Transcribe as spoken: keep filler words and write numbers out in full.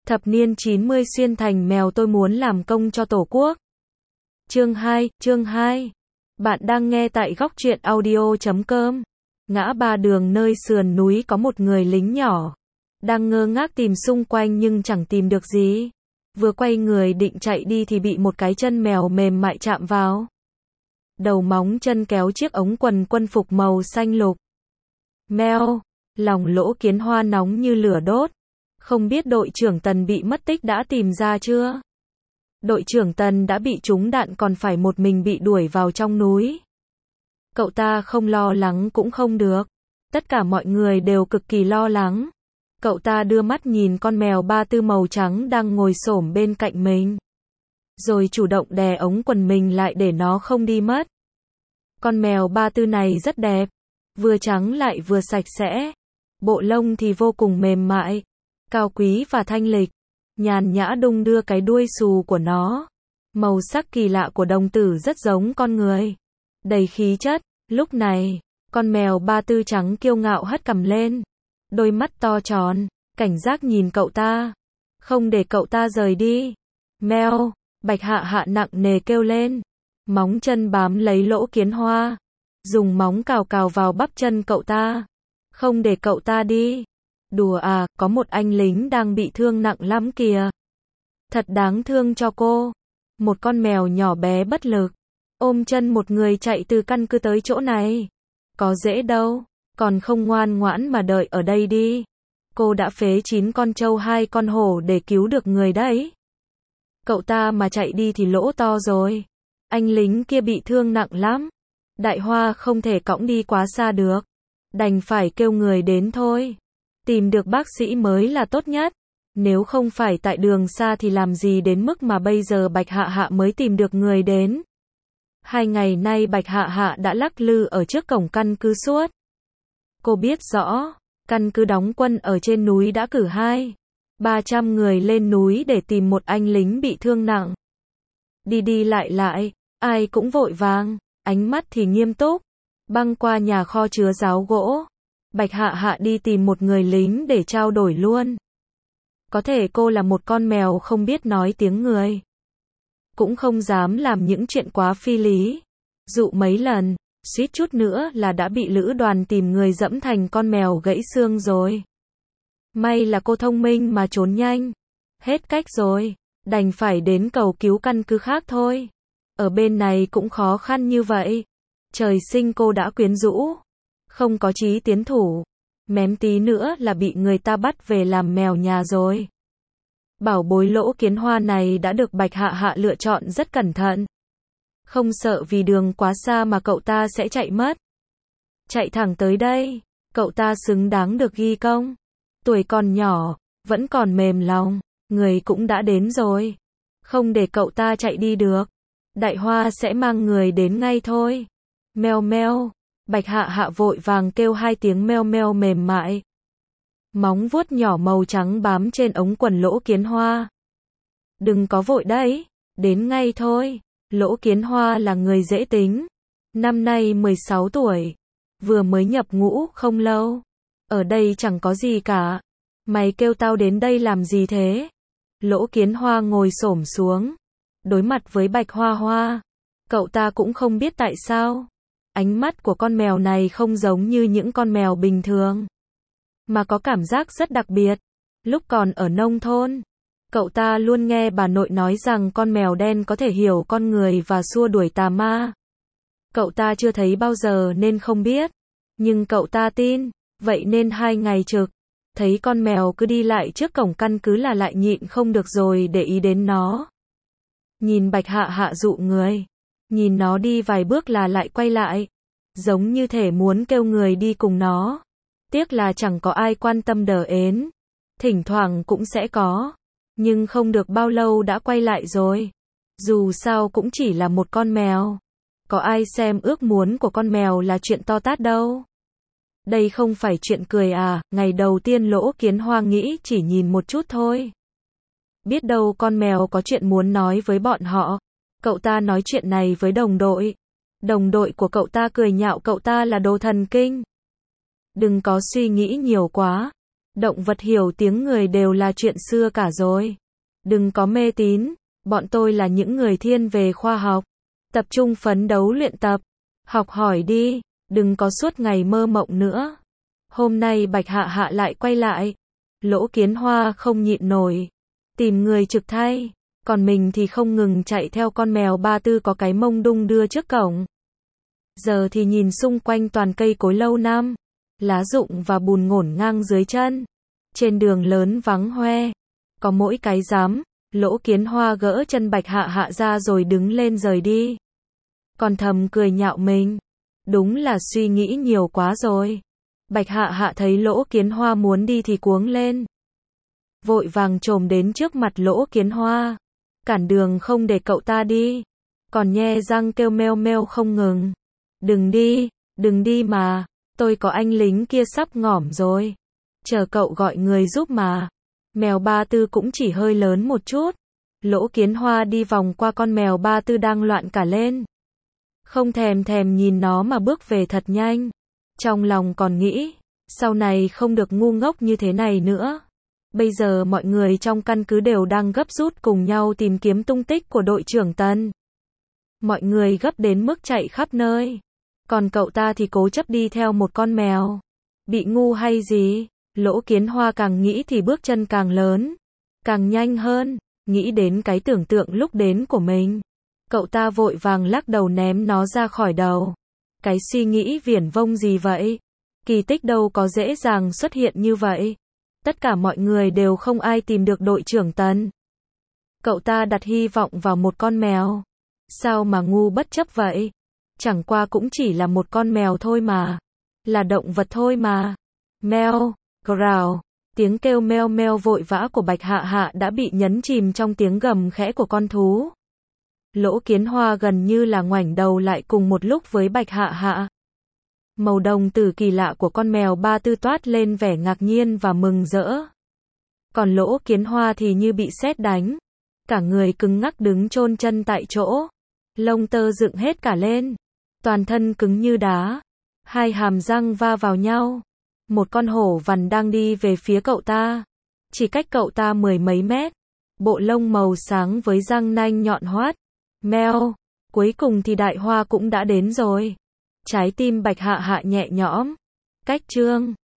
Thập niên chín mươi xuyên thành mèo tôi muốn làm công cho Tổ quốc. Chương hai, chương hai. Bạn đang nghe tại góc truyện audio chấm com. Ngã ba đường nơi sườn núi có một người lính nhỏ. Đang ngơ ngác tìm xung quanh nhưng chẳng tìm được gì. Vừa quay người định chạy đi thì bị một cái chân mèo mềm mại chạm vào. Đầu móng chân kéo chiếc ống quần quân phục màu xanh lục. Meo, lòng Lỗ Kiến Hoa nóng như lửa đốt. Không biết đội trưởng Tần bị mất tích đã tìm ra chưa? Đội trưởng Tần đã bị trúng đạn còn phải một mình bị đuổi vào trong núi. Cậu ta không lo lắng cũng không được. Tất cả mọi người đều cực kỳ lo lắng. Cậu ta đưa mắt nhìn con mèo ba tư màu trắng đang ngồi xổm bên cạnh mình. Rồi chủ động đè ống quần mình lại để nó không đi mất. Con mèo ba tư này rất đẹp. Vừa trắng lại vừa sạch sẽ. Bộ lông thì vô cùng mềm mại. Cao quý và thanh lịch. Nhàn nhã đung đưa cái đuôi xù của nó. Màu sắc kỳ lạ của đồng tử rất giống con người. Đầy khí chất. Lúc này, con mèo ba tư trắng kiêu ngạo hất cằm lên. Đôi mắt to tròn, cảnh giác nhìn cậu ta. Không để cậu ta rời đi. Meo, Bạch Hạ Hạ nặng nề kêu lên. Móng chân bám lấy Lỗ Kiến Hoa. Dùng móng cào cào vào bắp chân cậu ta. Không để cậu ta đi. Đùa à, có một anh lính đang bị thương nặng lắm kìa. Thật đáng thương cho cô. Một con mèo nhỏ bé bất lực. Ôm chân một người chạy từ căn cứ tới chỗ này. Có dễ đâu. Còn không ngoan ngoãn mà đợi ở đây đi. Cô đã phế chín con trâu hai con hổ để cứu được người đấy. Cậu ta mà chạy đi thì lỗ to rồi. Anh lính kia bị thương nặng lắm. Đại Hoa không thể cõng đi quá xa được. Đành phải kêu người đến thôi. Tìm được bác sĩ mới là tốt nhất. Nếu không phải tại đường xa thì làm gì đến mức mà bây giờ Bạch Hạ Hạ mới tìm được người đến. Hai ngày nay Bạch Hạ Hạ đã lắc lư ở trước cổng căn cứ suốt. Cô biết rõ, căn cứ đóng quân ở trên núi đã cử hai, ba trăm người lên núi để tìm một anh lính bị thương nặng. Đi đi lại lại, ai cũng vội vàng, ánh mắt thì nghiêm túc. Băng qua nhà kho chứa giáo gỗ. Bạch Hạ Hạ đi tìm một người lính để trao đổi luôn. Có thể cô là một con mèo không biết nói tiếng người. Cũng không dám làm những chuyện quá phi lý. Dụ mấy lần, suýt chút nữa là đã bị lữ đoàn tìm người dẫm thành con mèo gãy xương rồi. May là cô thông minh mà trốn nhanh. Hết cách rồi, đành phải đến cầu cứu căn cứ khác thôi. Ở bên này cũng khó khăn như vậy. Trời sinh cô đã quyến rũ. Không có chí tiến thủ. Mém tí nữa là bị người ta bắt về làm mèo nhà rồi. Bảo bối Lỗ Kiến Hoa này đã được Bạch Hạ Hạ lựa chọn rất cẩn thận. Không sợ vì đường quá xa mà cậu ta sẽ chạy mất. Chạy thẳng tới đây. Cậu ta xứng đáng được ghi công. Tuổi còn nhỏ, vẫn còn mềm lòng. Người cũng đã đến rồi. Không để cậu ta chạy đi được. Đại Hoa sẽ mang người đến ngay thôi. Meo meo. Bạch Hạ Hạ vội vàng kêu hai tiếng meo meo mềm mại. Móng vuốt nhỏ màu trắng bám trên ống quần Lỗ Kiến Hoa. Đừng có vội đấy, đến ngay thôi. Lỗ Kiến Hoa là người dễ tính. Năm nay mười sáu tuổi. Vừa mới nhập ngũ không lâu. Ở đây chẳng có gì cả. Mày kêu tao đến đây làm gì thế? Lỗ Kiến Hoa ngồi xổm xuống. Đối mặt với Bạch Hoa Hoa. Cậu ta cũng không biết tại sao. Ánh mắt của con mèo này không giống như những con mèo bình thường. Mà có cảm giác rất đặc biệt. Lúc còn ở nông thôn, cậu ta luôn nghe bà nội nói rằng con mèo đen có thể hiểu con người và xua đuổi tà ma. Cậu ta chưa thấy bao giờ nên không biết. Nhưng cậu ta tin. Vậy nên hai ngày trực, thấy con mèo cứ đi lại trước cổng căn cứ là lại nhịn không được rồi để ý đến nó. Nhìn Bạch Hạ Hạ dụ người. Nhìn nó đi vài bước là lại quay lại. Giống như thể muốn kêu người đi cùng nó. Tiếc là chẳng có ai quan tâm đờ ến. Thỉnh thoảng cũng sẽ có. Nhưng không được bao lâu đã quay lại rồi. Dù sao cũng chỉ là một con mèo. Có ai xem ước muốn của con mèo là chuyện to tát đâu. Đây không phải chuyện cười à, ngày đầu tiên Lỗ Kiến Hoa nghĩ chỉ nhìn một chút thôi. Biết đâu con mèo có chuyện muốn nói với bọn họ. Cậu ta nói chuyện này với đồng đội. Đồng đội của cậu ta cười nhạo cậu ta là đồ thần kinh. Đừng có suy nghĩ nhiều quá. Động vật hiểu tiếng người đều là chuyện xưa cả rồi. Đừng có mê tín, bọn tôi là những người thiên về khoa học. Tập trung phấn đấu luyện tập, học hỏi đi, đừng có suốt ngày mơ mộng nữa. Hôm nay Bạch Hạ Hạ lại quay lại. Lỗ Kiến Hoa không nhịn nổi, tìm người trực thay, còn mình thì không ngừng chạy theo con mèo Ba Tư có cái mông đung đưa trước cổng. Giờ thì nhìn xung quanh toàn cây cối lâu năm, lá rụng và bùn ngổn ngang dưới chân. Trên đường lớn vắng hoe, có mỗi cái rắm. Lỗ Kiến Hoa gỡ chân Bạch Hạ Hạ ra rồi đứng lên rời đi. Còn thầm cười nhạo mình, đúng là suy nghĩ nhiều quá rồi. Bạch Hạ Hạ thấy Lỗ Kiến Hoa muốn đi thì cuống lên, vội vàng chồm đến trước mặt Lỗ Kiến Hoa, cản đường không để cậu ta đi, còn nhe răng kêu meo meo không ngừng. Đừng đi, đừng đi mà, tôi có anh lính kia sắp ngỏm rồi, chờ cậu gọi người giúp mà. Mèo Ba Tư cũng chỉ hơi lớn một chút. Lỗ Kiến Hoa đi vòng qua con mèo Ba Tư đang loạn cả lên, không thèm thèm nhìn nó mà bước về thật nhanh. Trong lòng còn nghĩ, sau này không được ngu ngốc như thế này nữa. Bây giờ mọi người trong căn cứ đều đang gấp rút cùng nhau tìm kiếm tung tích của đội trưởng Tần. Mọi người gấp đến mức chạy khắp nơi, còn cậu ta thì cố chấp đi theo một con mèo. Bị ngu hay gì? Lỗ Kiến Hoa càng nghĩ thì bước chân càng lớn, càng nhanh hơn, nghĩ đến cái tưởng tượng lúc đến của mình. Cậu ta vội vàng lắc đầu ném nó ra khỏi đầu. Cái suy nghĩ viển vông gì vậy? Kỳ tích đâu có dễ dàng xuất hiện như vậy. Tất cả mọi người đều không ai tìm được đội trưởng Tần. Cậu ta đặt hy vọng vào một con mèo. Sao mà ngu bất chấp vậy? Chẳng qua cũng chỉ là một con mèo thôi mà. Là động vật thôi mà. Meo, growl. Tiếng kêu meo meo vội vã của Bạch Hạ Hạ đã bị nhấn chìm trong tiếng gầm khẽ của con thú. Lỗ Kiến Hoa gần như là ngoảnh đầu lại cùng một lúc với Bạch Hạ Hạ. Màu đồng tử kỳ lạ của con mèo Ba Tư toát lên vẻ ngạc nhiên và mừng rỡ. Còn Lỗ Kiến Hoa thì như bị sét đánh, cả người cứng ngắc đứng chôn chân tại chỗ, lông tơ dựng hết cả lên, toàn thân cứng như đá, hai hàm răng va vào nhau. Một con hổ vằn đang đi về phía cậu ta, chỉ cách cậu ta mười mấy mét, bộ lông màu sáng với răng nanh nhọn hoắt. Meo, cuối cùng thì Đại Hoa cũng đã đến rồi. Trái tim Bạch Hạ Hạ nhẹ nhõm. Cách chương